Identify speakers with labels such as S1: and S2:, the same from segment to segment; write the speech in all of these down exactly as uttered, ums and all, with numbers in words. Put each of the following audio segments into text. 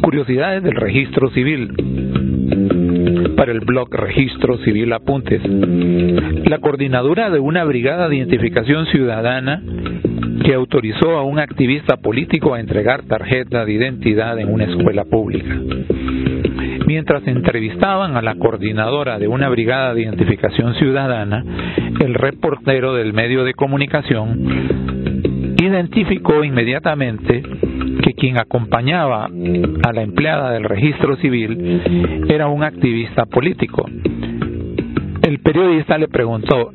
S1: Curiosidades del registro civil. Para el blog Registro Civil Apuntes. La coordinadora de una brigada de identificación ciudadana que autorizó a un activista político a entregar tarjeta de identidad en una escuela pública. Mientras entrevistaban a la coordinadora de una brigada de identificación ciudadana, el reportero del medio de comunicación identificó inmediatamente que quien acompañaba a la empleada del registro civil era un activista político. El periodista le preguntó: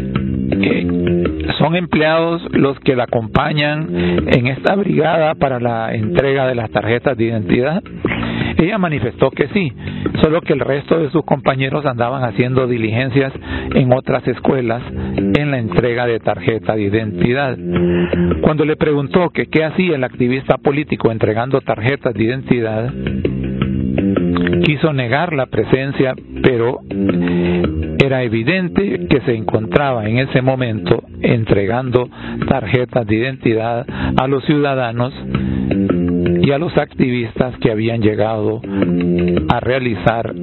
S1: ¿son empleados los que la acompañan en esta brigada para la entrega de las tarjetas de identidad? Ella manifestó que sí, solo que el resto de sus compañeros andaban haciendo diligencias en otras escuelas en la entrega de tarjeta de identidad. Cuando le preguntó que qué hacía el activista político entregando tarjetas de identidad, quiso negar la presencia, pero era evidente que se encontraba en ese momento entregando tarjetas de identidad a los ciudadanos y a los activistas que habían llegado a realizar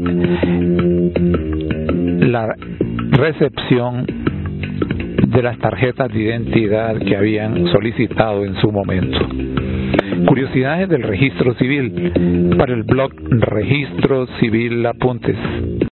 S1: la recepción de las tarjetas de identidad que habían solicitado en su momento. Curiosidades del registro civil para el blog Registro Civil Apuntes.